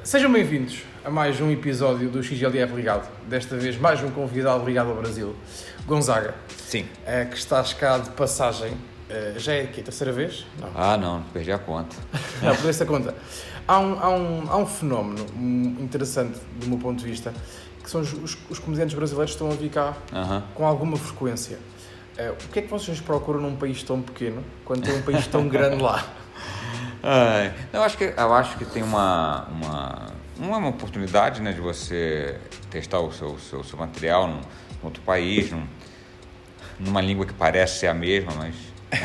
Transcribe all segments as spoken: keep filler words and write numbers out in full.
Sejam bem-vindos a mais um episódio do X L F Ligado. Desta vez mais um convidado ligado ao Brasil, Gonzaga. Sim. Uh, que está cá de passagem. Uh, já é aqui a terceira vez? Não. Ah, não, perdi a conta. Não, perdeste a conta. Há um, há, um, há um fenómeno interessante do meu ponto de vista, que são os, os, os comediantes brasileiros que estão a vir cá uh-huh. com alguma frequência. Uh, o que é que vocês procuram num país tão pequeno, quando tem um país tão grande lá? Ah, eu, acho que, eu acho que tem uma, uma, uma oportunidade, né, de você testar o seu, seu, seu material num, num outro país, num, numa língua que parece ser a mesma, mas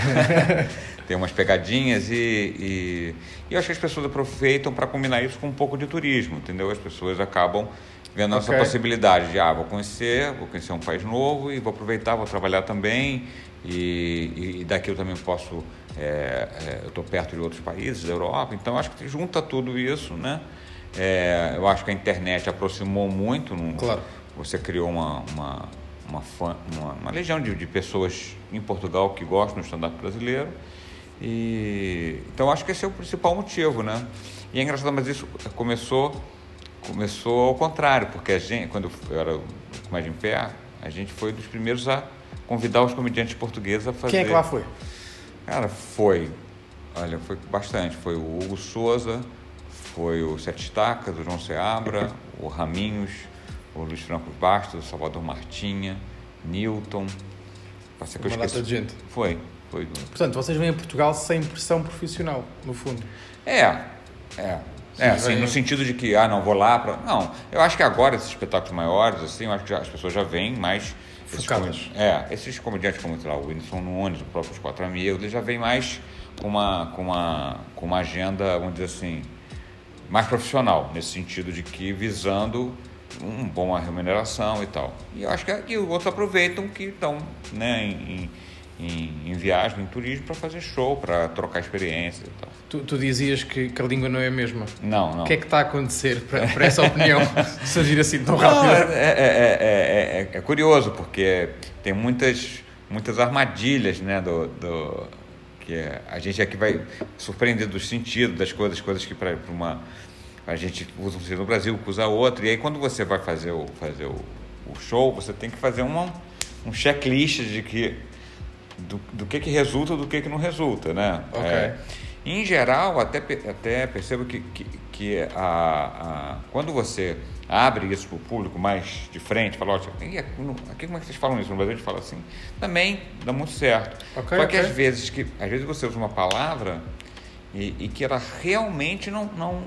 tem umas pegadinhas e, e, e eu acho que as pessoas aproveitam para combinar isso com um pouco de turismo, entendeu? As pessoas acabam vendo okay. essa possibilidade de, ah, vou conhecer, vou conhecer um país novo e vou aproveitar, vou trabalhar também e, e daqui eu também posso, é, é, eu estou perto de outros países da Europa, então acho que junta tudo isso, né? É, eu acho que a internet aproximou muito, num, claro. Você criou uma, uma, uma, fã, uma, uma legião de, de pessoas em Portugal que gostam do stand-up brasileiro e então acho que esse é o principal motivo, né? E é engraçado, mas isso começou Começou ao contrário, porque a gente, quando eu era Comédia em Pé, a gente foi dos primeiros a convidar os comediantes portugueses a fazer... Quem é que lá foi? Cara, foi... Olha, foi bastante. Foi o Hugo Souza, foi o Sete Estacas, o João Seabra, o Raminhos, o Luiz Franco Bastos, o Salvador Martinha, Newton... Passei uma data de gente. Foi, foi. Portanto, vocês vêm a Portugal sem pressão profissional, no fundo. É, é... É, assim, no sentido de que, ah, não, vou lá para... Não, eu acho que agora esses espetáculos maiores, assim, eu acho que já, as pessoas já vêm mais... Focadas. É, esses comediantes como, sei lá, o Whindersson Nunes, o próprio Os Quatro Amigos, eles já vêm mais com uma, com uma, com uma agenda, vamos dizer assim, mais profissional, nesse sentido de que visando uma boa remuneração e tal. E eu acho que e os outros aproveitam que estão, né, em... Em, em viagem, em turismo, para fazer show, para trocar experiências e tal. Tu, tu dizias que, que a língua não é a mesma. Não, não. O que é que está a acontecer para, para essa opinião surgir assim tão rápido? Não, é, é, é, é, é curioso, porque tem muitas, muitas armadilhas, né, do, do, que a gente aqui vai surpreender do sentido das coisas, coisas que para uma... A gente usa um sentido no Brasil, usa outro, e aí quando você vai fazer o, fazer o, o show, você tem que fazer uma, um checklist de que Do, do que que resulta do que que não resulta, né? Okay. É, em geral, até, até percebo que, que, que a, a, quando você abre isso para o público mais de frente, fala, olha, aqui como é que vocês falam isso? No Brasil a gente fala assim, também dá muito certo. Okay, Só okay. que às vezes, que, às vezes você usa uma palavra e, e que ela realmente não, não,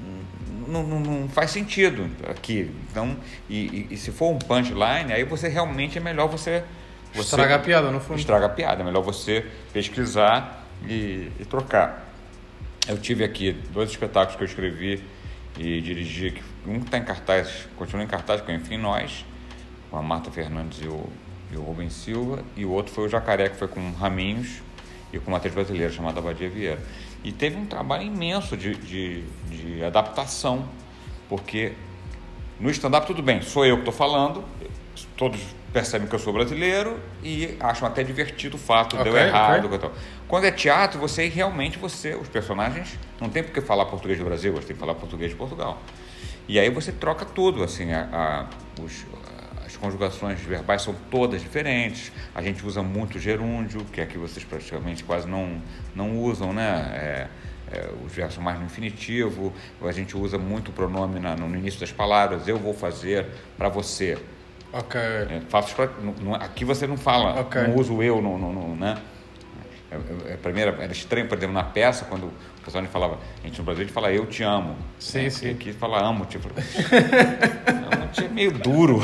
não, não, não faz sentido aqui. Então, e, e, e se for um punchline, aí você realmente é melhor você... Você estraga a piada, no fundo. Estraga a piada. É melhor você pesquisar e, e trocar. Eu tive aqui dois espetáculos que eu escrevi e dirigi. Um está em cartaz, continua em cartaz, com Enfim Nós, com a Marta Fernandes e o, e o Rubens Silva. E o outro foi o Jacaré, que foi com o Raminhos e com uma atriz brasileira chamada Badia Vieira. E teve um trabalho imenso de, de, de adaptação, porque no stand-up tudo bem, sou eu que estou falando, todos percebem que eu sou brasileiro e acham até divertido o fato de okay, eu errado. Okay. Quando é teatro, você realmente, você, os personagens, não tem por que falar português do Brasil, você tem que falar português de Portugal. E aí você troca tudo, assim, a, a, os, as conjugações verbais são todas diferentes, a gente usa muito gerúndio, que aqui vocês praticamente quase não, não usam, né? É, é, os verbos são mais no infinitivo, a gente usa muito o pronome na, no início das palavras, eu vou fazer para você. Ok. É, faço pra, não, aqui você não fala, okay. Não uso eu, no, no, no, né? É, é, primeiro, era estranho, por exemplo, na peça, quando o pessoal falava, a gente no Brasil a gente fala eu te amo. Sim, né? sim. E aqui fala amo, tipo, amo-te é meio duro.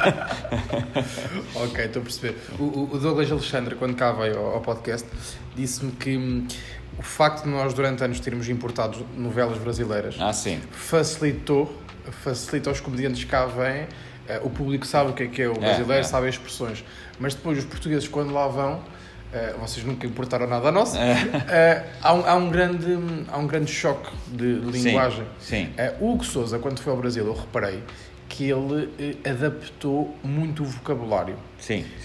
Ok, estou a perceber. O, o Douglas Alexandre, quando cá veio ao, ao podcast, disse-me que hum, o facto de nós durante anos termos importado novelas brasileiras ah, sim. facilitou, facilita aos comediantes que cá vêm. Uh, o público sabe o que é que é o brasileiro, é, é. sabe as expressões, mas depois os portugueses quando lá vão, uh, vocês nunca importaram nada a nossa, é. uh, há, um, há, um grande, há um grande choque de linguagem. Sim, sim. Uh, o Hugo Souza, quando foi ao Brasil, eu reparei que ele uh, adaptou muito o vocabulário. Sim, sim.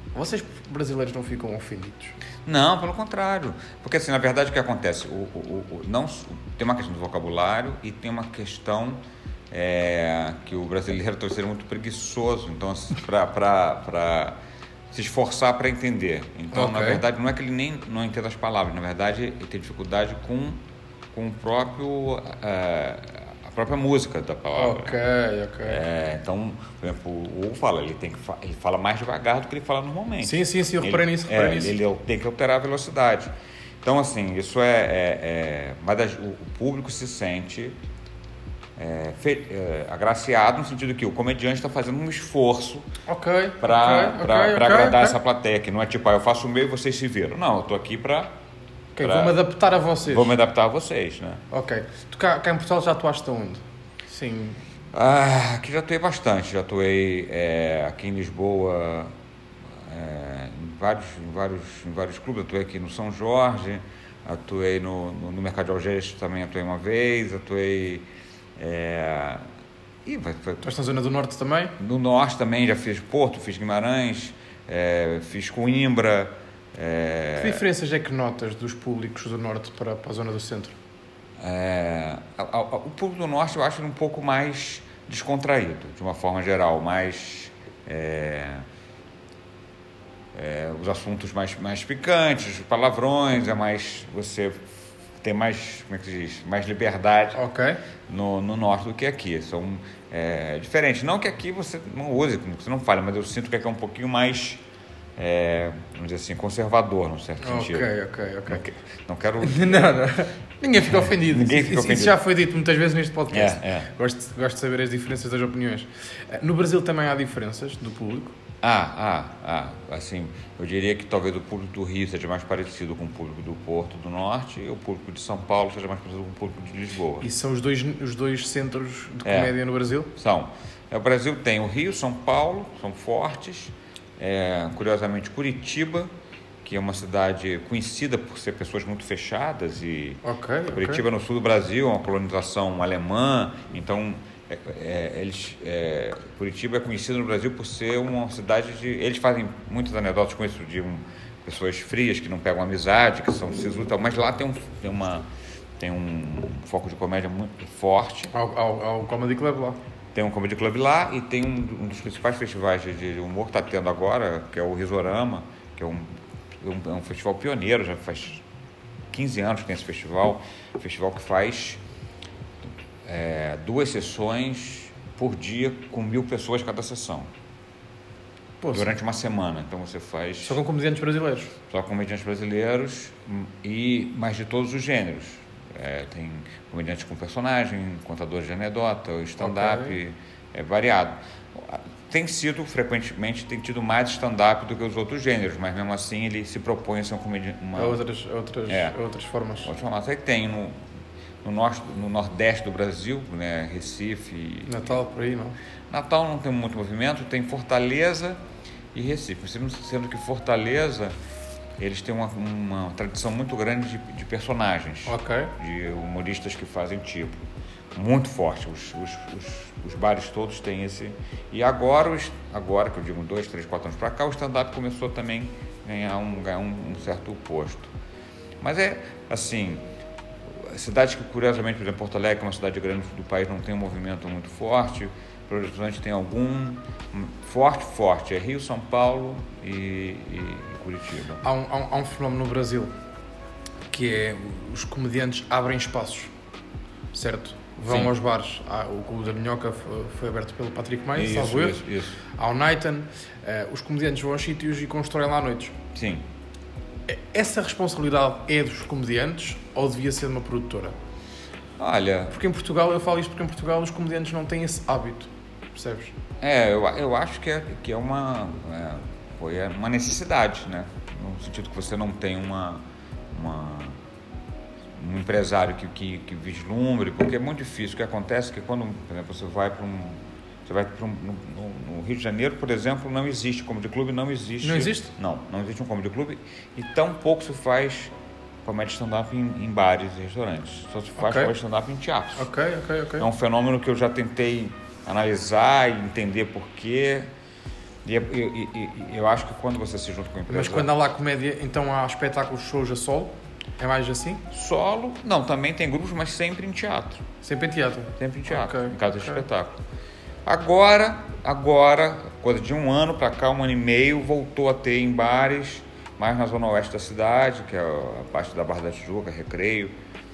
Vocês brasileiros não ficam ofendidos? Não, pelo contrário. Porque, assim, na verdade, o que acontece? O, o, o, não, tem uma questão do vocabulário e tem uma questão é, que o brasileiro está sendo muito preguiçoso, então, para se esforçar para entender. Então, okay. na verdade, não é que ele nem não entenda as palavras, na verdade, ele tem dificuldade com, com o próprio... É, a própria música da palavra. Ok, ok. É, então, por exemplo, o Hugo fala, ele, tem que fa- ele fala mais devagar do que ele fala normalmente. Sim, sim, sim, eu reparei nisso, reparei é, nisso. Ele, ele tem que alterar a velocidade. Então, assim, isso é... é, é mas o, o público se sente é, fe, é, agraciado no sentido que o comediante está fazendo um esforço okay, para okay, okay, okay, agradar okay. essa plateia, que não é tipo, ah, eu faço o meu e vocês se viram. Não, eu estou aqui para... Okay, pra... Vou-me adaptar a vocês. Vou-me adaptar a vocês, né? Ok. Tu cá, cá em Portugal já atuaste onde? Sim. Ah, aqui já atuei bastante. Já atuei é, aqui em Lisboa, é, em, vários, em, vários, em vários clubes. Atuei aqui no São Jorge, atuei no, no, no Mercado de Algés também atuei uma vez, atuei... É, e vai, foi, tu estás na Zona do Norte também? No Norte também, já fiz Porto, fiz Guimarães, é, fiz Coimbra... É... Que diferenças é que notas dos públicos do Norte para, para a zona do Centro? É... A, a, o público do Norte eu acho ele um pouco mais descontraído, de uma forma geral, mais... É... É... Os assuntos mais, mais picantes, os palavrões, é mais... Você tem mais, como é que se diz? Mais liberdade okay. no, no Norte do que aqui. São é, diferentes. Não que aqui você não use, você não fale, mas eu sinto que aqui é um pouquinho mais... É, vamos dizer assim, conservador, num certo okay, sentido. Ok, ok, ok. Não, não quero... não, não. Ninguém fica ofendido. Ninguém fica isso, ofendido. Isso já foi dito muitas vezes neste podcast. É, é. Gosto, gosto de saber as diferenças das opiniões. No Brasil também há diferenças do público? Ah, ah, ah. Assim, eu diria que talvez o público do Rio seja mais parecido com o público do Porto do Norte e o público de São Paulo seja mais parecido com o público de Lisboa. E são os dois, os dois centros de comédia é. no Brasil? São. O Brasil tem o Rio, São Paulo, são fortes... É, curiosamente, Curitiba, que é uma cidade conhecida por ser pessoas muito fechadas e okay, Curitiba okay. no sul do Brasil é uma colonização alemã, então é, é, eles, é, Curitiba é conhecida no Brasil por ser uma cidade de... Eles fazem muitas anedotas com isso de um, pessoas frias que não pegam amizade, que são sisudos, mas lá tem um, tem, uma, tem um foco de comédia muito forte. Ao, ao, ao Comedy Club lá. Tem um Comedy Club lá e tem um, um dos principais festivais de humor que está tendo agora, que é o Risorama, que é um, um, um festival pioneiro, já faz quinze anos que tem esse festival, um festival que faz é, duas sessões por dia com mil pessoas cada sessão. Pô, durante uma semana. Então você faz... Só com comediantes brasileiros? Só com comediantes brasileiros, e mais de todos os gêneros. É, tem comediantes com personagem, contadores de anedota, stand-up, okay. É variado. Tem sido, frequentemente, tem tido mais stand-up do que os outros gêneros, mas mesmo assim ele se propõe a ser um comediante... Uma... Outras, outras, é, outras formas. Outras formas. Aí tem no, no, norte, no nordeste do Brasil, né, Recife... Natal, por aí, não? Natal não tem muito movimento, tem Fortaleza e Recife. Sendo que Fortaleza... Eles têm uma, uma tradição muito grande de, de personagens, okay. de humoristas que fazem tipo, muito forte. Os, os, os, os bares todos têm esse... E agora, os, agora que eu digo dois, três, quatro anos para cá, o stand-up começou também a ganhar um, ganhar um, um certo posto. Mas é assim, cidades que, curiosamente, por exemplo, Porto Alegre, que é uma cidade grande do país, não tem um movimento muito forte. Belo Horizonte tem algum forte, forte. É Rio, São Paulo e, e Curitiba. Há um, há, um, há um fenómeno no Brasil que é os comediantes abrem espaços, certo? Vão Sim. aos bares. Há, o Clube da Minhoca foi, foi aberto pelo Patrick Maia, salvo erro. Isso, isso. Há o Naitan. Uh, os comediantes vão aos sítios e constroem lá noites. Sim. Essa responsabilidade é dos comediantes ou devia ser de uma produtora? Olha... Porque em Portugal, eu falo isto porque em Portugal os comediantes não têm esse hábito. Percebes? É, eu, eu acho que é, que é uma é, foi uma necessidade, né? No sentido que você não tem uma, uma um empresário que, que, que vislumbre, porque é muito difícil. O que acontece é que quando, por exemplo, você vai para um você vai para um no, no Rio de Janeiro, por exemplo, não existe comedy club, não existe. Não existe? Não, não existe um comedy club e tão pouco se faz comédia stand-up em, em bares e restaurantes. Só se faz okay. comédia stand-up em teatros. Ok, ok, ok. É um fenômeno que eu já tentei analisar e entender por quê. E, e, e, e eu acho que quando você se junta com a empresa... Mas quando há lá comédia, então há espetáculos, shows a solo? É mais assim? Solo, não, também tem grupos, mas sempre em teatro. Sempre em teatro? Sempre em teatro, Okay, em casa de okay. espetáculo. Agora, agora, coisa de um ano para cá, um ano e meio, voltou a ter em bares, mais na zona oeste da cidade, que é a parte da Barra da Tijuca, Recreio,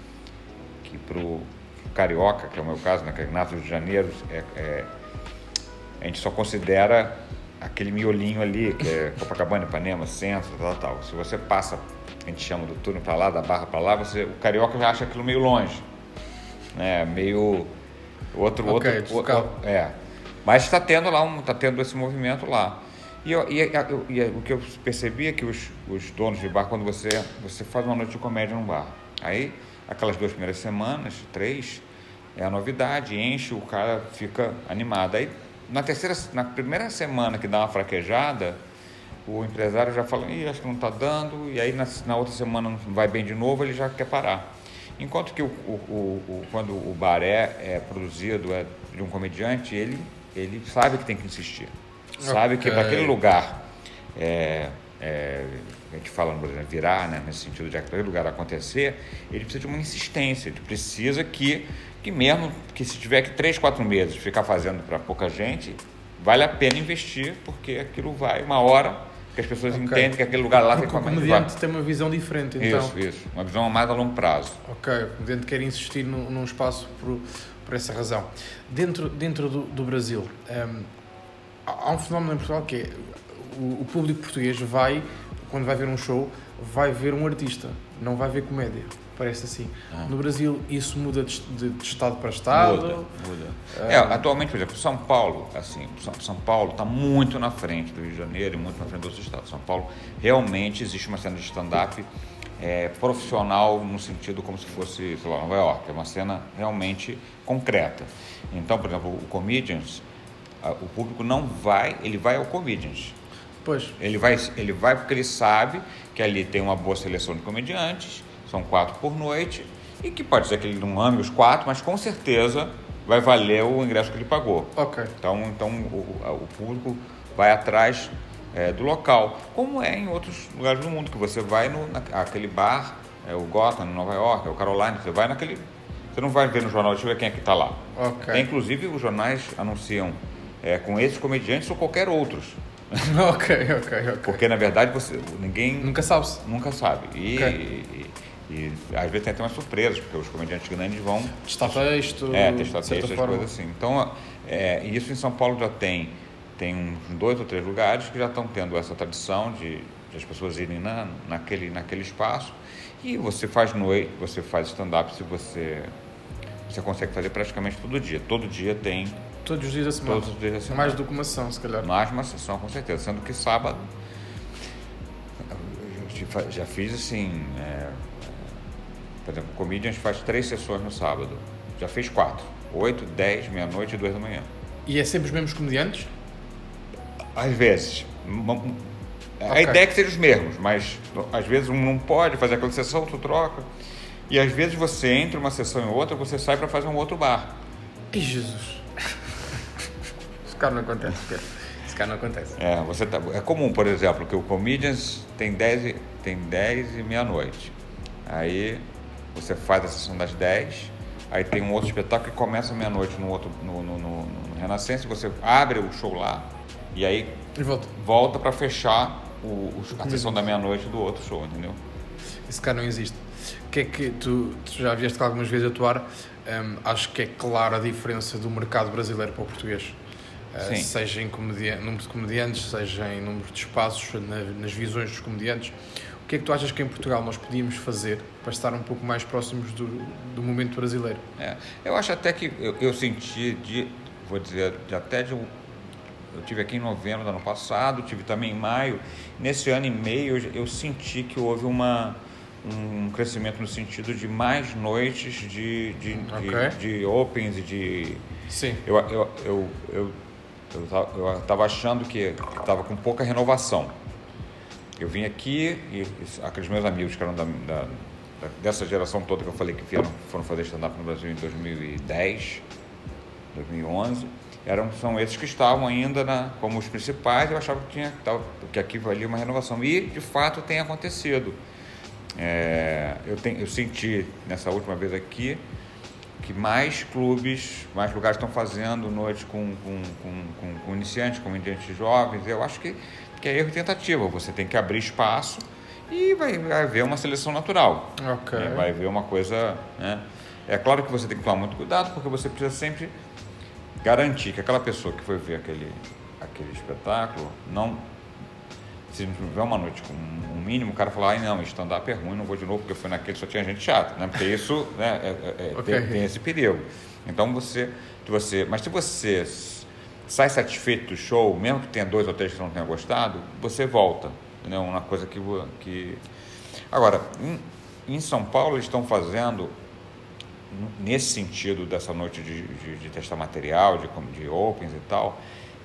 que pro carioca, que é o meu caso, né, que é Nato Rio de Janeiro, é, é, a gente só considera aquele miolinho ali, que é Copacabana, Ipanema, Centro, tal, tal. Se você passa, a gente chama do túnel para lá, da Barra para lá, você, o carioca já acha aquilo meio longe, né, meio outro, okay, outro, outro, é. Mas está tendo lá, um, está tendo esse movimento lá. E, eu, e, eu, e o que eu percebi é que os, os donos de bar, quando você, você faz uma noite de comédia num bar, aí aquelas duas primeiras semanas, três, é a novidade, enche, o cara fica animado. Aí na terceira, na primeira semana que dá uma fraquejada, o empresário já fala, ih, acho que não está dando, e aí na, na outra semana não vai bem de novo, ele já quer parar. Enquanto que o, o, o, quando o bar é, é produzido é de um comediante, ele, ele sabe que tem que insistir. Sabe okay. que para aquele lugar, é, é, a gente fala, por exemplo, virar, né, nesse sentido de aquele lugar acontecer, ele precisa de uma insistência, ele precisa que, que mesmo que se tiver que três, quatro meses ficar fazendo para pouca gente, vale a pena investir, porque aquilo vai uma hora que as pessoas okay. entendem que aquele lugar lá porque tem como o comediante tem uma visão diferente, então. Isso, isso, uma visão mais a longo prazo. Ok, o comediante quer insistir num, num espaço por, por essa razão. Dentro, dentro do, do Brasil, um, há um fenómeno em Portugal que é o, o público português vai, quando vai ver um show, vai ver um artista, não vai ver comédia, parece assim. Ah. No Brasil isso muda de, de, de estado para estado? Muda, muda. Ah. É, atualmente, por exemplo, São Paulo, assim, São Paulo está muito na frente do Rio de Janeiro e muito na frente dos outros estados. São Paulo, realmente existe uma cena de stand-up é, profissional no sentido como se fosse, sei lá, Nova York, é uma cena realmente concreta. Então, por exemplo, o Comedians, o público não vai, ele vai ao Comedians. Pois. Ele vai, ele vai porque ele sabe que ali tem uma boa seleção de comediantes, são quatro por noite, e que pode ser que ele não ame os quatro, mas com certeza vai valer o ingresso que ele pagou. Ok. Então, então o, o público vai atrás é, do local, como é em outros lugares do mundo, que você vai no naquele bar, é o Gotham, em Nova York, é o Caroline, você vai naquele... Você não vai ver no jornal, deixa eu ver quem é que está lá. Ok. Tem, inclusive, os jornais anunciam é, com esses comediantes ou qualquer outros. ok, ok, ok. Porque, na verdade, você, ninguém... Nunca sabe-se. Nunca sabe. E, okay. e, e, e, às vezes tem até umas surpresas, porque os comediantes grandes vão... Testar texto. É, testar texto, essas forma. coisas assim. Então, é, isso em São Paulo já tem, tem uns dois ou três lugares que já estão tendo essa tradição de, de as pessoas irem na, naquele, naquele espaço. E você faz noite, você faz stand-up se você... Você consegue fazer praticamente todo dia. Todo dia tem... Todos os dias da semana. Todos os dias da semana. Mais do que uma sessão, se calhar. Mais uma sessão, com certeza. Sendo que sábado... Eu já fiz assim... É, por exemplo, o Comedians faz três sessões no sábado. Já fez quatro. Oito, dez, meia-noite e duas da manhã. E é sempre os mesmos comediantes? Às vezes. A okay. ideia é que sejam os mesmos, mas às vezes um não pode fazer aquela sessão, outro troca. E às vezes você entra uma sessão em outra, você sai para fazer um outro bar. Ih, Jesus! Esse cara não acontece, Pedro. Esse cara não acontece. É, você tá, é comum, por exemplo, que o Comedians tem dez e, tem dez e meia-noite. Aí você faz a sessão das dez, aí tem um outro espetáculo que começa meia-noite no, outro, no, no, no, no Renascença, você abre o show lá e aí e volta, volta para fechar o, o, a sessão da meia-noite do outro show, entendeu? Esse cara não existe. Que é que tu, tu já vieste algumas vezes atuar, um, acho que é clara a diferença do mercado brasileiro para o português, uh, seja em comedia, número de comediantes, seja em número de espaços, na, nas visões dos comediantes. O que é que tu achas que em Portugal nós podíamos fazer para estar um pouco mais próximos do, do momento brasileiro? É, eu acho até que eu, eu senti, de, vou dizer, de até de um... Eu tive aqui em novembro do ano passado, tive também em maio. Nesse ano e meio eu, eu senti que houve uma, um crescimento no sentido de mais noites de, de, okay. de, de opens e de... Sim. Eu eu eu eu eu estava achando que estava com pouca renovação. Eu vim aqui e aqueles meus amigos que eram da, da, dessa geração toda que eu falei que vieram, foram fazer stand-up no Brasil em dois mil e dez, dois mil e onze, eram, são esses que estavam ainda na, como os principais. Eu achava que, tinha, que aqui valia uma renovação. E, de fato, tem acontecido. É, eu, tenho, eu senti, nessa última vez aqui, que mais clubes, mais lugares estão fazendo noites com, com, com, com, com iniciantes, com iniciantes jovens. Eu acho que, que é erro e tentativa. Você tem que abrir espaço e vai, vai haver uma seleção natural. Okay. É, vai haver uma coisa... Né? É claro que você tem que tomar muito cuidado, porque você precisa sempre garantir que aquela pessoa que foi ver aquele, aquele espetáculo, não, se não tiver uma noite com um mínimo, o cara falar, ai não, stand-up é ruim, não vou de novo, porque foi naquele só tinha gente chata, né? Porque isso, né, é, é, okay. tem, tem esse perigo. Então você, você, mas se você sai satisfeito do show, mesmo que tenha dois ou três que não tenha gostado, você volta, entendeu? Uma coisa que, que... Agora, em, em São Paulo eles estão fazendo, nesse sentido dessa noite de, de, de testar material, de, de opens e tal,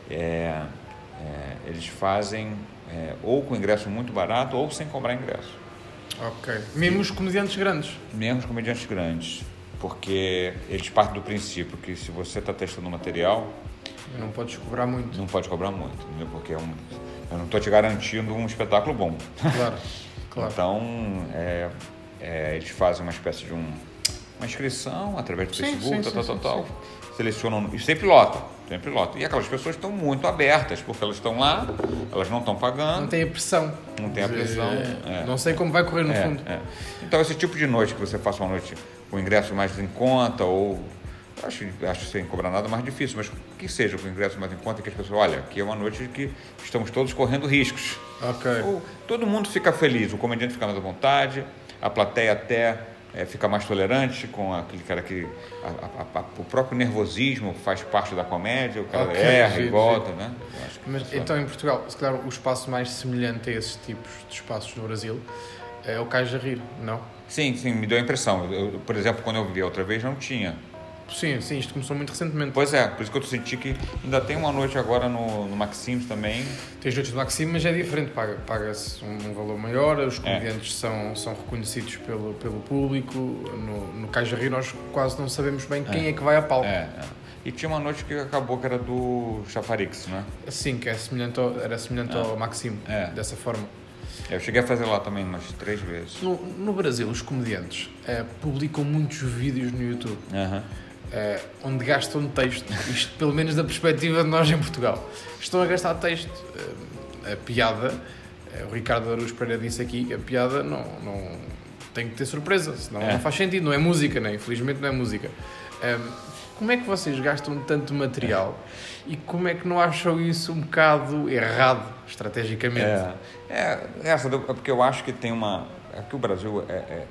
é, é, eles fazem é, ou com ingresso muito barato ou sem cobrar ingresso. Ok. Mesmo os comediantes grandes? Mesmo os comediantes grandes, porque eles partem do princípio que se você está testando material... Não podes cobrar muito. Não pode cobrar muito, entendeu? Porque é um, eu não estou te garantindo um espetáculo bom. Claro, claro. Então, é, é, eles fazem uma espécie de um... uma inscrição através do sim, Facebook, sim, tal, sim, tal, sim, tal, sim. Selecionam, e sempre lota, sempre lota. E aquelas pessoas estão muito abertas, porque elas estão lá, elas não estão pagando. Não tem a pressão. Não tem a pressão. É, é. Não sei como vai correr no é, fundo. É. Então, esse tipo de noite que você faça uma noite com ingresso mais em conta, ou acho, acho sem cobrar nada mais difícil, mas que seja com ingresso mais em conta, que as pessoas, olha, aqui é uma noite que estamos todos correndo riscos. Ok. Ou, todo mundo fica feliz, o comediante fica mais à vontade, a plateia até... É, fica mais tolerante com aquele cara que a, a, a, o próprio nervosismo faz parte da comédia, o cara okay, erra giro, e volta, giro. Né? Acho que Mas, então em Portugal, se calhar o espaço mais semelhante a esses tipos de espaços no Brasil é o Cais a Rir, não? Sim, sim, me deu a impressão. Eu, por exemplo, quando eu vi outra vez não tinha. Sim, sim, isto começou muito recentemente. Pois é, por isso que eu senti que ainda tem uma noite agora no, no Maximes também. Tem noites do Maximes, mas é diferente, paga, paga-se um, um valor maior, os comediantes é. são, são reconhecidos pelo, pelo público. No, no Cais a Rir nós quase não sabemos bem quem é, é que vai a palco. É, é. E tinha uma noite que acabou que era do Chafarix, né? Sim, que é semelhante ao, era semelhante é. ao Maxime, é. dessa forma. Eu cheguei a fazer lá também umas três vezes. No, no Brasil, os comediantes é, publicam muitos vídeos no YouTube. Uhum. Uh, onde gastam texto, isto pelo menos da perspectiva de nós em Portugal, estão a gastar texto. Uh, a piada, uh, o Ricardo Aruz Pereira disse aqui que a piada não, não tem que ter surpresa, senão é. não faz sentido, não é música, né? Infelizmente não é música. Um, como é que vocês gastam tanto material é. e como é que não acham isso um bocado errado, estrategicamente? É, é, essa, é porque eu acho que tem uma... É que o Brasil é, é,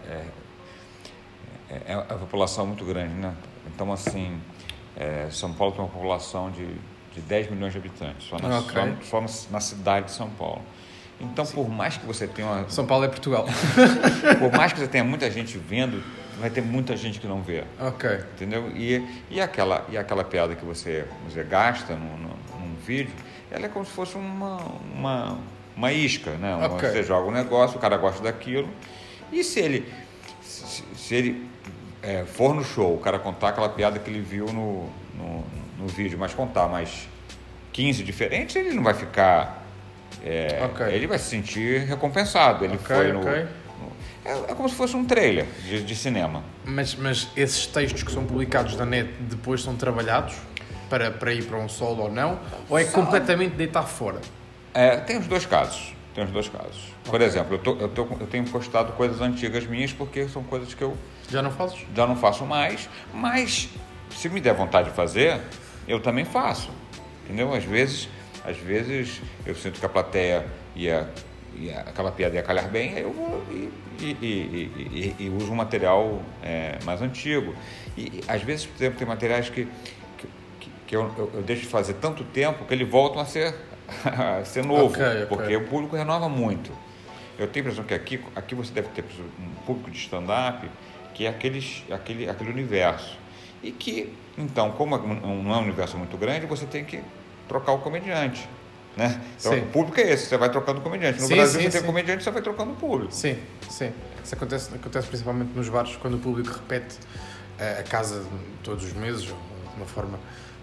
é, é a população muito grande, né? Então, assim, é, São Paulo tem uma população de, de dez milhões de habitantes, só na, okay. só, só na cidade de São Paulo. Então, Sim. por mais que você tenha... Uma... São Paulo é Portugal. Por mais que você tenha muita gente vendo, vai ter muita gente que não vê. Ok. Entendeu? E, e, aquela, e aquela piada que você, você gasta no, no, num vídeo, ela é como se fosse uma, uma, uma isca, né? Okay. Você joga um negócio, o cara gosta daquilo, e se ele... Se, se ele É, for no show, o cara contar aquela piada que ele viu no, no, no vídeo, mas contar mais quinze diferentes, ele não vai ficar... É, okay. Ele vai se sentir recompensado. Ele okay, foi no, okay. no é, é como se fosse um trailer de, de cinema. Mas, mas esses textos que são publicados na net depois são trabalhados para, para ir para um solo ou não? Ou é Só... completamente deitar fora? É, tem os dois casos. Tem os dois casos. Okay. Por exemplo, eu, tô, eu, tô, eu tenho postado coisas antigas minhas porque são coisas que eu... Já não fazes? Já não faço mais, mas se me der vontade de fazer, eu também faço. Entendeu? Às vezes, às vezes eu sinto que a plateia ia, ia aquela piada ia calhar bem, aí eu vou e, e, e, e, e uso um material é, mais antigo. E às vezes, por exemplo, tem materiais que, que, que eu, eu, eu deixo de fazer tanto tempo que eles voltam a ser, a ser novo, okay, okay. porque o público renova muito. Eu tenho a impressão que aqui, aqui você deve ter um público de stand-up que é aqueles, aquele, aquele universo. E que, então, como não é um universo muito grande, você tem que trocar o comediante. Né? Então, sim. O público é esse, você vai trocando o comediante. No sim, Brasil, sim, você sim. tem comediante, você vai trocando o público. Sim, sim. Isso acontece, acontece principalmente nos bares, quando o público repete a casa todos os meses, de uma forma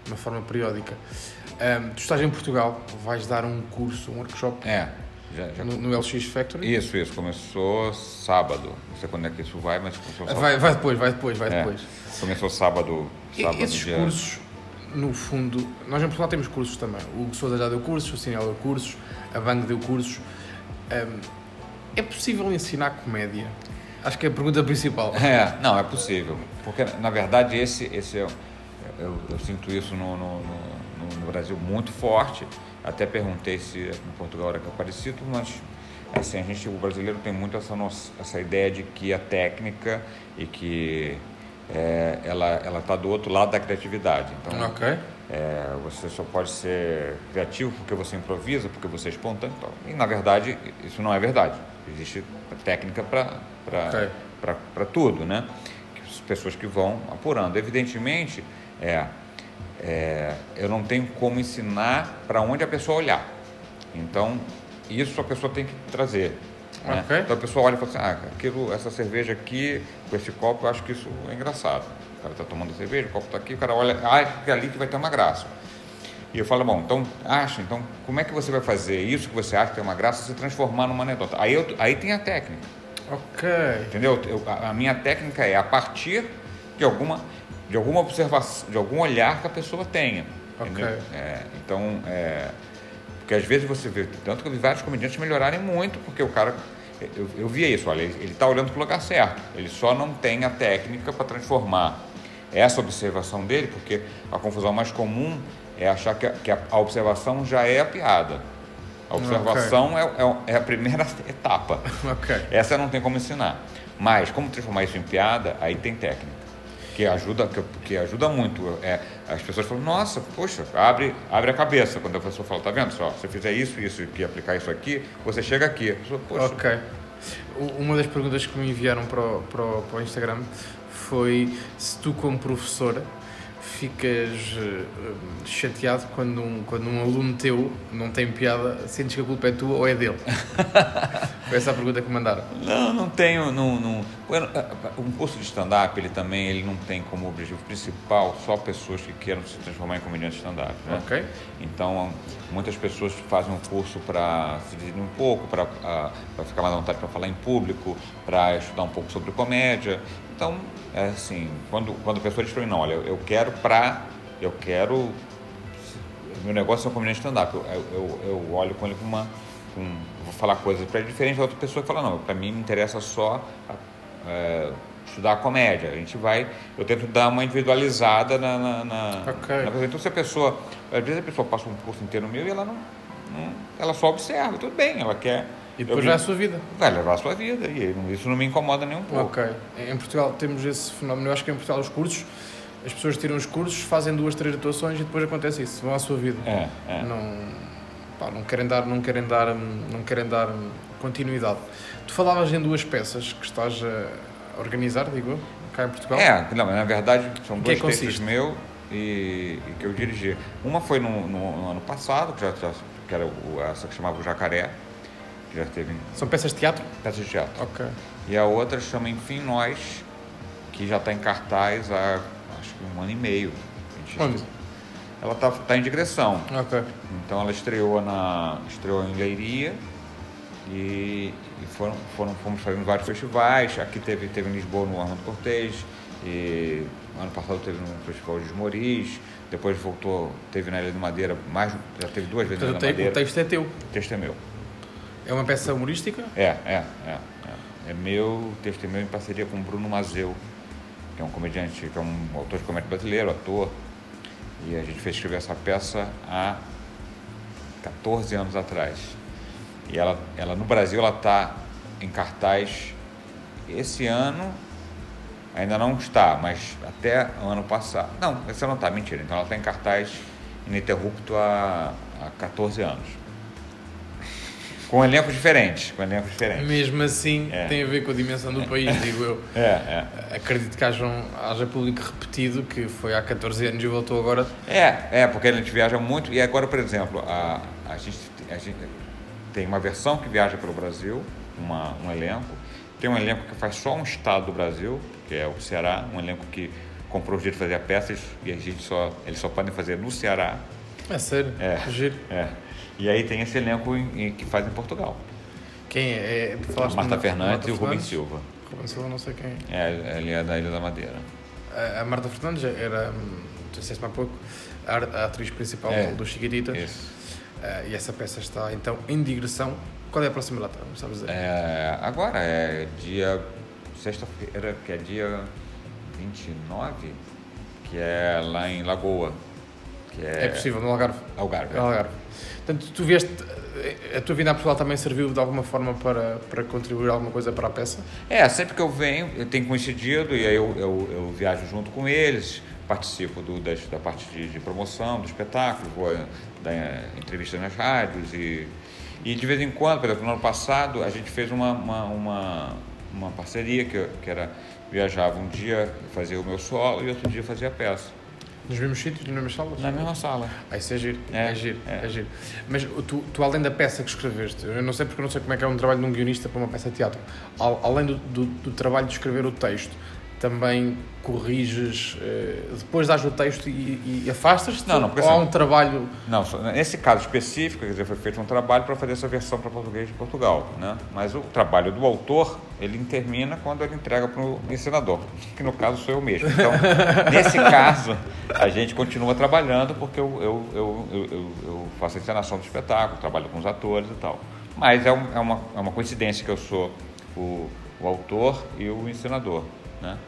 de uma forma periódica. Um, tu estás em Portugal, vais dar um curso, um workshop é, já, já... No, no L X Factory? Isso, isso. Começou sábado. Não sei quando é que isso vai, mas começou sábado. Vai, vai depois, vai depois, vai é, depois. Começou sábado. sábado e, esses dia... cursos, no fundo, nós em Portugal temos cursos também. O Hugo Sousa já deu cursos, o Sinel deu cursos, a Bang deu cursos. Um, é possível ensinar comédia? Acho que é a pergunta principal. É, não, é possível. Porque, na verdade, esse, esse é, eu, eu sinto isso no, no, no, no Brasil muito forte. Até perguntei se em Portugal era parecido, mas assim, a gente, o brasileiro tem muito essa, nossa, essa ideia de que a técnica e que é, ela ela está do outro lado da criatividade. Então, okay. é, você só pode ser criativo porque você improvisa, porque você é espontâneo. Então, e, na verdade, isso não é verdade. Existe técnica para okay. para tudo, né? As pessoas que vão apurando. Evidentemente, é, é, eu não tenho como ensinar para onde a pessoa olhar. Então, isso a pessoa tem que trazer. Né? Okay. Então a pessoa olha e fala assim, ah, aquilo, essa cerveja aqui, com esse copo, eu acho que isso é engraçado. O cara está tomando cerveja, o copo está aqui, o cara olha, ah, é ali que vai ter uma graça. E eu falo, bom, então, acha, então, como é que você vai fazer isso que você acha que tem uma graça, se transformar numa anedota? Aí, eu, aí tem a técnica. Ok. Entendeu? Eu, a, a minha técnica é a partir de alguma, de alguma observação, de algum olhar que a pessoa tenha. Ok. É, então, é, porque às vezes você vê, tanto que eu vi vários comediantes melhorarem muito, porque o cara, eu, eu via isso, olha, ele está olhando para o lugar certo, ele só não tem a técnica para transformar essa observação dele, porque a confusão mais comum é achar que a, que a, a observação já é a piada. A observação okay. é, é, é a primeira etapa. Okay. Essa não tem como ensinar. Mas como transformar isso em piada, aí tem técnica. Que ajuda, que, que ajuda muito. É, as pessoas falam, nossa, poxa, abre, abre a cabeça. Quando a pessoa fala, tá vendo só, se você fizer isso, isso e aplicar isso aqui, você chega aqui. A pessoa, poxa. Ok. Uma das perguntas que me enviaram para o, para o, para o Instagram foi se tu, como professora, ficas uh, chateado quando um, quando um aluno teu não tem piada, sentes que a culpa é tua ou é dele? Foi essa a pergunta que me mandaram. Não, não tenho. Não, não. Um curso de stand-up, ele também ele não tem como objetivo principal só pessoas que queiram se transformar em comediante stand-up. Né? Ok. Então, muitas pessoas fazem um curso para se dividir um pouco, para uh, ficar mais à vontade para falar em público, para estudar um pouco sobre comédia. Então, é assim, quando, quando a pessoa diz para mim, não, olha, eu quero para, eu quero, meu negócio é um comediante stand-up, eu, eu, eu olho com ele com uma, com, vou falar coisas para ele diferente da outra pessoa que fala, não, para mim me interessa só é, estudar a comédia, a gente vai, eu tento dar uma individualizada na, na, na, okay. na então se a pessoa, às vezes a pessoa passa um curso inteiro meu e ela não, não ela só observa, tudo bem, ela quer... E depois vai a sua vida. Vai levar a sua vida e isso não me incomoda nem um pouco. Ok. Em Portugal temos esse fenómeno. Eu acho que em Portugal os cursos, as pessoas tiram os cursos, fazem duas, três atuações e depois acontece isso. Vão à sua vida. É, é. Não, pá, não querem dar, não querem dar, não querem dar continuidade. Tu falavas em duas peças que estás a organizar, digo eu, cá em Portugal. É, não, na verdade são dois que é textos meus e, e que eu dirigi. Uma foi no, no, no ano passado, que, já, já, que era o, essa que chamava o Jacaré. Já teve... São peças de teatro? Peças de teatro. Ok. E a outra chama Enfim Nós, que já está em cartaz há acho que um ano e meio. Onde? Ela está tá em digressão. Ok. Então ela estreou, na, estreou em Leiria e, e foram, foram, fomos fazendo vários festivais. Aqui teve, teve em Lisboa no Armando Cortês, e ano passado teve no Festival de Moris, depois voltou, teve na Ilha de Madeira, mais, já teve duas vezes então, na Ilha de Madeira. O texto é teu? O texto é meu. É uma peça humorística? É, é, é. É, é meu, o texto é meu em parceria com o Bruno Mazeu, que é um comediante, que é um autor de comédia brasileiro, ator. E a gente fez escrever essa peça há catorze anos atrás. E ela, ela no Brasil, ela está em cartaz esse ano, ainda não está, mas até o ano passado. Não, esse ano não está, mentira. Então ela está em cartaz ininterrupto há, há catorze anos. Com elencos diferentes, com elencos diferentes. Mesmo assim, é. tem a ver com a dimensão do país, digo eu. É, é. Acredito que haja, um, haja público repetido, que foi há catorze anos e voltou agora. É, é, porque a gente viaja muito. E agora, por exemplo, a, a, gente, a gente tem uma versão que viaja pelo Brasil, uma, um elenco. Tem um elenco que faz só um estado do Brasil, que é o Ceará, um elenco que comprou os direitos de fazer a peça e a gente só, eles só podem fazer no Ceará. É sério? É, Giro. é. E aí tem esse elenco em, em, que faz em Portugal. Quem é? é a Marta Fernandes e o Rubens Silva. Rubens Silva não sei quem é. É, ele é da Ilha da Madeira. A, a Marta Fernandes era, tu disseste há pouco, a, a atriz principal é, do Chiquititas. Isso. Uh, e essa peça está então em digressão. Qual é a próxima data? Não sabes dizer? É, agora é dia sexta-feira, que é dia vinte e nove, que é lá em Lagoa. Que é... é possível, no Algarve. Algarve. É. Algarve. Portanto, tu vieste, a tua vinda a Portugal também serviu de alguma forma para, para contribuir alguma coisa para a peça? É, sempre que eu venho, eu tenho coincidido e aí eu, eu, eu viajo junto com eles, participo do, da, da parte de, de promoção do espetáculo, vou dar entrevistas nas rádios e, e de vez em quando, por exemplo, no ano passado, a gente fez uma, uma, uma, uma parceria que, que era, viajava um dia, fazia o meu solo e outro dia fazia a peça. Nos mesmos sítios, nas mesmas salas? Na mesma sala. Ah, isso é giro, é, é giro, é. é giro. Mas tu, tu, além da peça que escreveste, eu não sei porque eu não sei como é que é um trabalho de um guionista para uma peça de teatro, além do, do, do trabalho de escrever o texto, também corriges, depois dás o texto e, e afastas-te? Não, não, porque ou assim, há um trabalho... Não, nesse caso específico, quer dizer, foi feito um trabalho para fazer essa versão para português de Portugal, né? Mas o trabalho do autor, ele termina quando ele entrega para o encenador, que no caso sou eu mesmo. Então, nesse caso, a gente continua trabalhando porque eu, eu, eu, eu, eu faço a encenação do espetáculo, trabalho com os atores e tal. Mas é, um, é, uma, é uma coincidência que eu sou o, o autor e o encenador, né?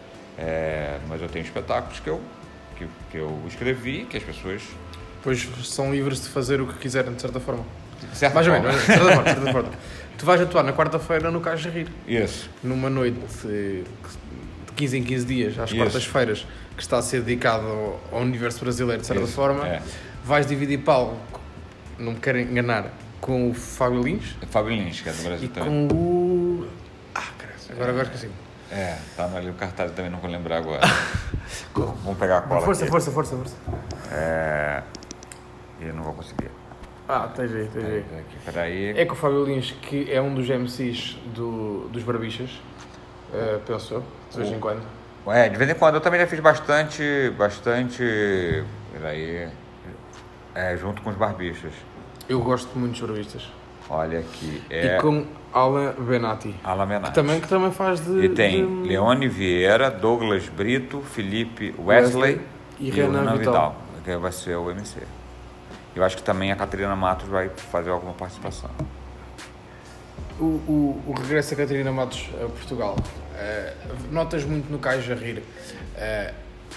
É, mas eu tenho espetáculos que eu, que, que eu escrevi, que as pessoas... Pois são livres de fazer o que quiserem, de certa forma. De certa Mais forma. ou menos, de certa forma, de certa forma. Tu vais atuar na quarta-feira no Cais de Rir. Isso. Numa noite de quinze em quinze dias, às quartas-feiras, que está a ser dedicado ao, ao universo brasileiro, de certa Isso. forma. É. Vais dividir palco, não me quero enganar, com o Fábio Lins. Fábio Lins, que é do Brasil e também. com o... Ah, caralho, agora, agora esqueci. É, tá ali o cartaz, também não vou lembrar agora. Vamos pegar a cola força, aqui. Força, força, força. É... Eu não vou conseguir. Ah, tem jeito, tem jeito. Aqui, peraí. É com o Fábio Lins, que é um dos M Cs do, dos Barbichas, uh, penso eu, de vez em quando. É, de vez em quando. Eu também já fiz bastante, bastante, peraí, é, junto com os Barbichas. Eu gosto muito dos Barbichas. Olha aqui. É... E com Alan Benatti. Alan Benatti. Que também, que também faz de... E tem de... Leone Vieira, Douglas Brito, Felipe Wesley, Wesley e, e Renan Vital. Vidal, que vai ser o M C. Eu acho que também a Catarina Matos vai fazer alguma participação. O, o, o regresso da Catarina Matos a Portugal, uh, notas muito no Cais a Rir uh,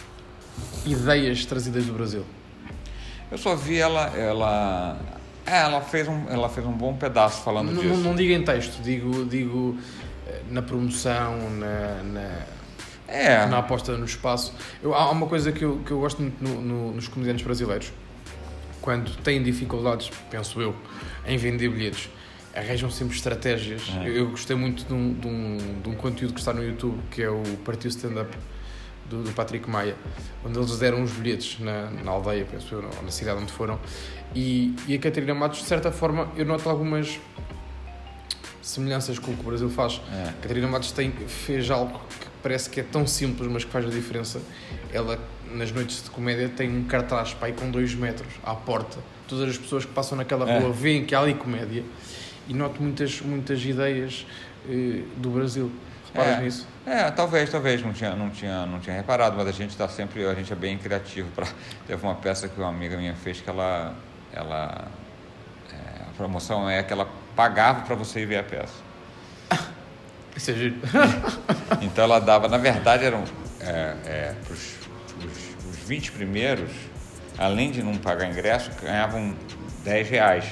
ideias trazidas do Brasil? Eu só vi ela... ela... É, ela fez, um, ela fez um bom pedaço falando não, disso. Não, não digo em texto, digo, digo na promoção, na, na, é. na aposta no espaço. Eu, há uma coisa que eu, que eu gosto muito no, no, nos comediantes brasileiros, quando têm dificuldades, penso eu, em vender bilhetes, arranjam sempre estratégias. É. Eu, eu gostei muito de um, de, um, de um conteúdo que está no YouTube, que é o Partiu Stand-Up, do, do Patrick Maia, onde eles deram os bilhetes na, na aldeia, penso eu, ou na cidade onde foram. E, e a Catarina Matos, de certa forma, eu noto algumas semelhanças com o que o Brasil faz. É. A Catarina Matos tem, fez algo que parece que é tão simples, mas que faz a diferença. Ela, nas noites de comédia, tem um cartaz pai, com dois metros à porta. Todas as pessoas que passam naquela rua é. veem que há ali comédia. E noto muitas, muitas ideias eh, do Brasil. Reparas é, nisso? É, talvez, talvez. Não tinha, não tinha, não tinha reparado, mas a gente está sempre, a gente é bem criativo. Pra... Teve uma peça que uma amiga minha fez que ela, ela é, a promoção é que ela pagava para você ir ver a peça. Isso é giro. Então ela dava, na verdade, eram é, é, os, os, os vinte primeiros, além de não pagar ingresso, ganhavam dez reais.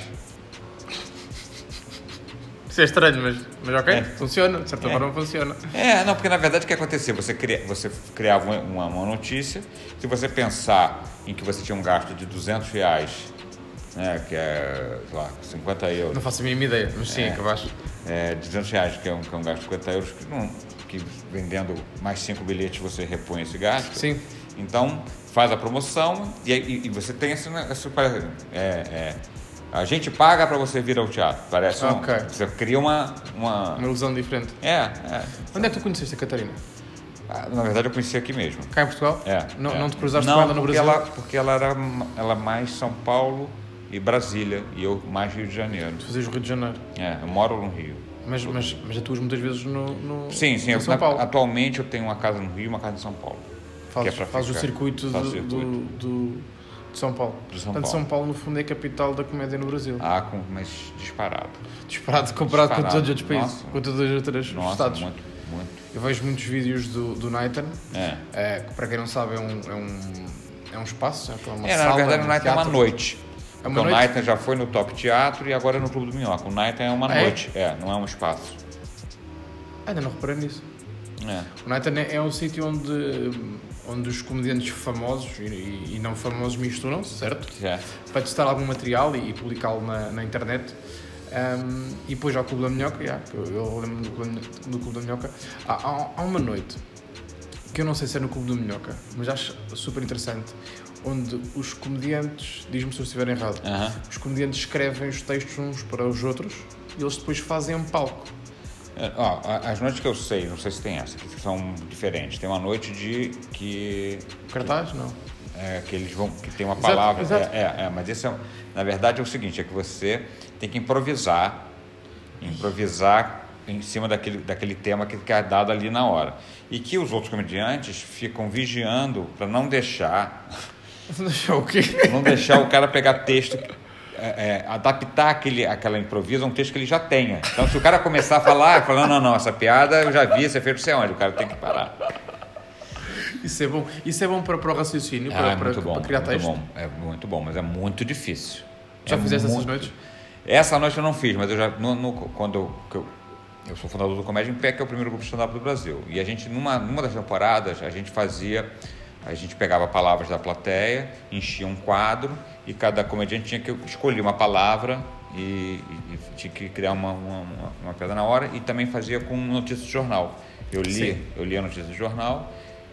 Isso é estranho, mas, mas ok, é. funciona, de certa é. forma funciona. É, não, porque na verdade o que acontecia? Você, cria, você criava uma, uma notícia, se você pensar em que você tinha um gasto de duzentos reais, né, que é, sei lá, cinquenta euros. Não faço a mínima ideia, mas sim, é, é capaz. É, duzentos reais, que é um, que é um gasto de cinquenta euros, que, não, que vendendo mais cinco bilhetes você repõe esse gasto. Sim. Então, faz a promoção e, e, e você tem esse... esse é, é, a gente paga para você vir ao teatro. Parece um, okay. Você cria uma, uma... Uma ilusão diferente. É, é. Onde é que tu conheceste a Catarina? Na verdade, eu conheci aqui mesmo. Cá em Portugal? É. Não, é. não te cruzaste não, com ela no Brasil? Ela, porque ela era ela mais São Paulo e Brasília, e eu mais Rio de Janeiro. Tu fazias o Rio de Janeiro? É, eu moro no Rio. Mas, mas, mas atuas muitas vezes no, no Sim, sim. em São eu, Paulo? Atualmente eu tenho uma casa no Rio e uma casa em São Paulo. Fazes, é fazes o circuito, Faz do, o circuito. Do, do, de São Paulo. De São Portanto, Paulo. São Paulo, no fundo, é a capital da comédia no Brasil. Ah, com, mas disparado. Disparado comparado Disparado. com todos os outros países, Nossa. com todos os outros Nossa, estados. muito, muito. Eu vejo muitos vídeos do, do Nathan, É. é, que para quem não sabe é um, é um, é um espaço, é uma É, sala, na verdade, um o Night é uma teatro. noite. É Porque uma o noite? Night já foi no Top Teatro e agora é no Clube do Minhoca. O Night é uma Ah, é? noite, é? não é um espaço. Ainda não reparei nisso. É. O Nathan é, é um sítio onde, onde os comediantes famosos e, e- e não famosos misturam-se, certo? É. Para testar algum material e, e publicá-lo na, na internet. Um, e depois ao Clube da Minhoca, yeah, que eu, eu lembro do Clube, do Clube da Minhoca, há, há, há uma noite, que eu não sei se é no Clube da Minhoca, mas acho super interessante, onde os comediantes, diz-me se eu estiver errado, Aham. os comediantes escrevem os textos uns para os outros e eles depois fazem um palco. É, ó, a- as noites que eu sei, não sei se tem essa, que são diferentes. Tem uma noite de que, Cartaz? Não. é, que eles vão, que tem uma Exato, palavra. exato. É, é, é, mas isso é, na verdade é o seguinte, é que você tem que improvisar, improvisar em cima daquele, daquele tema que que é dado ali na hora. E que os outros comediantes ficam vigiando para não deixar, O quê? não deixar o cara pegar texto. É, é, adaptar aquele, aquela improviso a um texto que ele já tenha. Então, se o cara começar a falar, falar, não, não, essa piada eu já vi, isso é feito sei onde, o cara tem que parar. Isso é bom. Isso é bom para, para o raciocínio, para, Ah, é para, muito bom, para criar muito texto. bom, é muito bom, mas é muito difícil. Já É fizeste essas muito- noites? Essa noite eu não fiz, mas eu já, no, no- quando eu, que eu, eu sou fundador do Comédia em Pé, que é o primeiro grupo de stand-up do Brasil. E a gente, numa, numa das temporadas, a gente fazia, a gente pegava palavras da plateia, enchia um quadro e cada comediante tinha que escolher uma palavra e, e- e tinha que criar uma, uma, uma, uma piada na hora e também fazia com notícias do jornal. Eu li, Sim. eu li a notícia do jornal,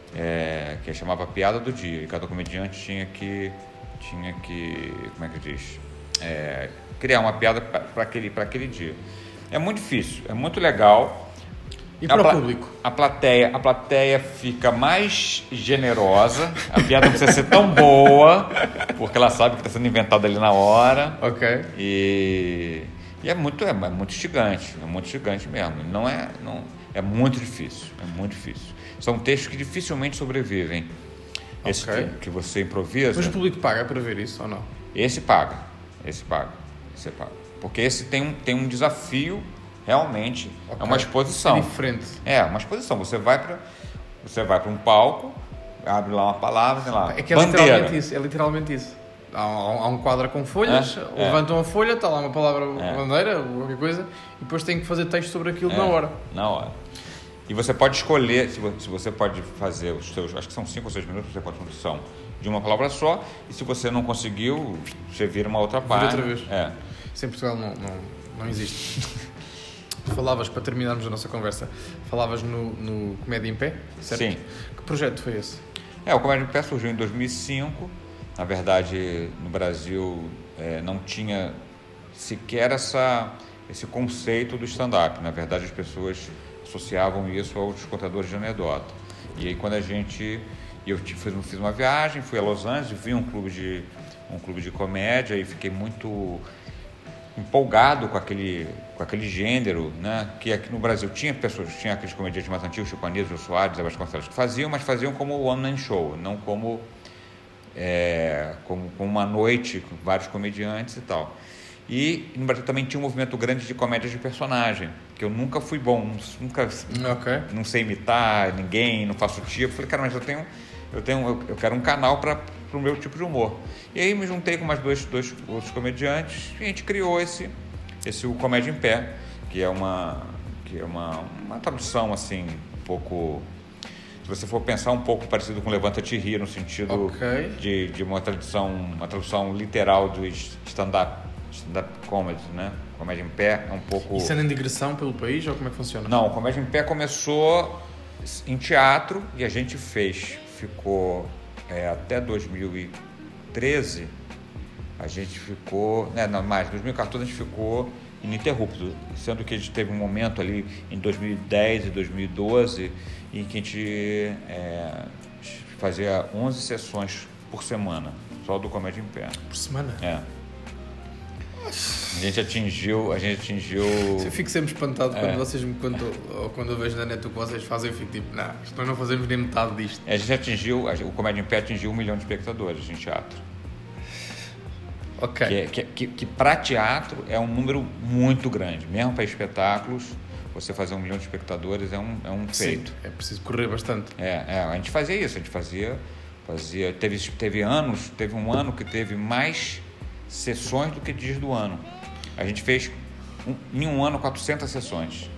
é, que chamava Piada do Dia, e cada comediante tinha que, tinha que como é que diz? É, criar uma piada para aquele, para aquele dia. É muito difícil, é muito legal. E A para pla- o público? A plateia, a plateia fica mais generosa, a piada não precisa ser tão boa, porque ela sabe que está sendo inventada ali na hora. Ok. E, e é muito, é, é muito instigante, é muito instigante mesmo. Não é, não, é muito difícil, é muito difícil. São textos que dificilmente sobrevivem. Esse Ok. que, que você improvisa, Mas o público paga para ver isso ou não? esse paga, esse paga, esse paga. Porque esse tem um, tem um desafio, realmente, Ok. é uma exposição. É diferente. É, uma exposição. Você vai para você vai para um palco, abre lá uma palavra, tem lá, É que é bandeira. literalmente isso. É literalmente isso. Há um, há um quadro com folhas, É, é. levantam a folha, está lá uma palavra É. bandeira, ou qualquer coisa, e depois tem que fazer texto sobre aquilo É, na hora. Na hora. E você pode escolher, se vo- se você pode fazer os seus, acho que são cinco ou seis minutos, você pode produção de uma palavra só, e se você não conseguiu, você vira uma outra Vira página. outra vez. É. Isso em Portugal não, não, não existe. Falavas, para terminarmos a nossa conversa, falavas no, no Comédia em Pé, certo? Sim. Que projeto foi esse? É, o Comédia em Pé surgiu em dois mil e cinco. Na verdade, no Brasil é, não tinha sequer essa, esse conceito do stand-up. Na verdade, as pessoas associavam isso aos contadores de anedota. E aí, quando a gente... Eu te- fiz, fiz uma viagem, fui a Los Angeles, vi um clube de, um clube de comédia e fiquei muito empolgado com aquele, com aquele gênero, né? Que aqui no Brasil tinha pessoas, tinha aqueles comediantes mais antigos, Chico Anísio, Jô Soares, Zé Vasconcelos, que faziam, mas faziam como one-man show, não como, é, como, como uma noite com vários comediantes e tal. E no Brasil também tinha um movimento grande de comédias de personagem, que eu nunca fui bom, nunca, Ok. não sei imitar ninguém, não faço tipo. Falei, cara, mas eu tenho, eu tenho, eu, eu quero um canal para o meu tipo de humor. E aí me juntei com mais dois, dois outros comediantes e a gente criou esse, esse o Comédia em Pé, que é uma, que é uma, uma tradução assim um pouco, se você for pensar um pouco parecido com Levanta-te e Ri, no sentido Ok. de, de uma tradução, uma tradução literal do stand-up, stand-up comedy, né? Comédia em Pé é um pouco. Isso é em digressão pelo país ou como é que funciona? Não, o Comédia em Pé começou em teatro e a gente fez, ficou é, até dois mil e treze, a gente ficou, né, não mais, dois mil e quatorze a gente ficou ininterrupto, sendo que a gente teve um momento ali em dois mil e dez e dois mil e doze em que a gente é, fazia onze sessões por semana, só do Comédia em Pé. Por semana? É. A gente atingiu, a gente atingiu... Eu fico sempre espantado é. quando vocês me contam, ou quando eu vejo na net o que vocês fazem, eu fico tipo, não, nós não fazemos nem metade disto. A gente atingiu, o Comédia em Pé atingiu um milhão de espectadores em teatro. Ok. Que, que, que, que para teatro é um número muito grande, mesmo para espetáculos, você fazer um milhão de espectadores é um, é um feito. Sim, é preciso correr bastante. É, é, a gente fazia isso, a gente fazia, fazia teve, teve anos, teve um ano que teve mais sessões do que dias do ano. A gente fez um, em um ano quatrocentas sessões.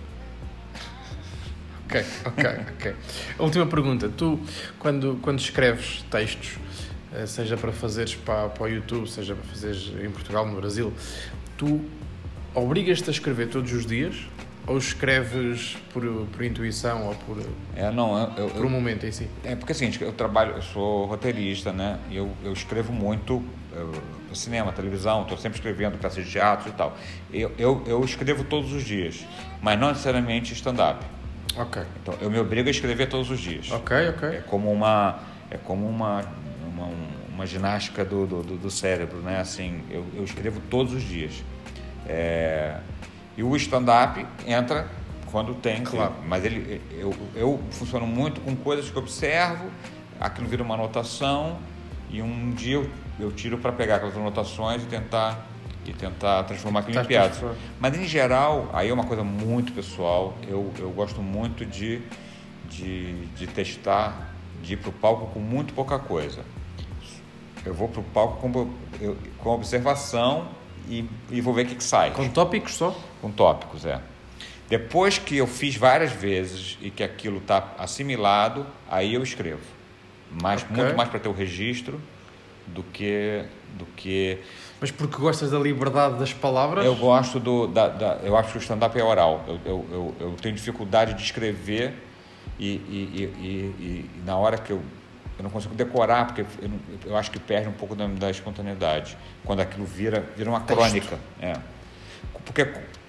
Ok, ok, ok. A última pergunta, tu quando, quando escreves textos, seja para fazeres para, para o YouTube, seja para fazeres em Portugal, no Brasil, tu obrigas-te a escrever todos os dias ou escreves por, por intuição ou por, é, não, eu, eu, por um momento em si? É porque assim, eu trabalho, eu sou roteirista, né? E eu, eu escrevo muito eu, cinema, televisão, estou sempre escrevendo peças de teatro e tal. Eu, eu, eu escrevo todos os dias, mas não necessariamente stand-up. Ok. Então eu me obrigo a escrever todos os dias. Ok, ok. É como uma, é como uma, uma, uma ginástica do, do, do cérebro, né? Assim, eu, eu escrevo todos os dias. É... E o stand-up entra quando tem, claro. Mas ele, eu, eu funciono muito com coisas que eu observo, aquilo vira uma anotação e um dia eu, eu tiro para pegar aquelas anotações e tentar, e tentar transformar aquilo em piadas. Mas em geral, aí é uma coisa muito pessoal, eu, eu gosto muito de, de, de testar, de ir para o palco com muito pouca coisa. Eu vou para o palco com, eu, com observação e, e vou ver o que, que sai. Com tópicos só? Com tópicos, é. Depois que eu fiz várias vezes e que aquilo está assimilado, aí eu escrevo. Mas okay. Muito mais para ter o registro do que, do que... Mas porque gostas da liberdade das palavras? Eu gosto do... Da, da, eu acho que o stand-up é oral. Eu, eu, eu, eu tenho dificuldade de escrever e, e, e, e, e na hora que eu... Eu não consigo decorar, porque eu, não, eu acho que perde um pouco da, da espontaneidade. Quando aquilo vira, vira uma crônica. É. Porque...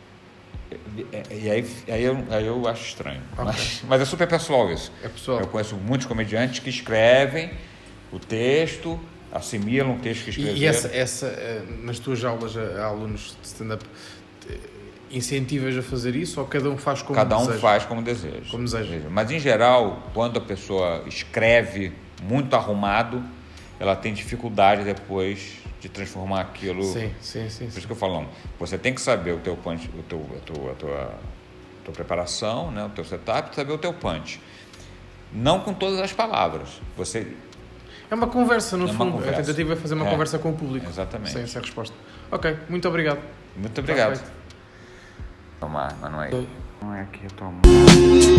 E aí, aí, eu, aí eu acho estranho. Okay. Mas, mas é super pessoal isso. É pessoal. Eu conheço muitos comediantes que escrevem o texto, assimilam o texto que escreveram. E essa, essa, nas tuas aulas a alunos de stand-up, incentivas a fazer isso ou cada um faz como cada deseja? Cada um faz como deseja. Como deseja. Mas, em geral, quando a pessoa escreve muito arrumado, ela tem dificuldade depois de transformar aquilo. Sim, sim, sim. Por isso que eu falo, você tem que saber o teu punch, o teu, a tua, a tua, a tua preparação, né, o teu setup, saber o teu punch. Não com todas as palavras. Você... É uma conversa, no é fundo. Conversa. A tentativa é fazer uma é. conversa com o público. Exatamente. Sem essa resposta. Ok, muito obrigado. Muito obrigado. Tomar, mas não é. Não é aqui, toma.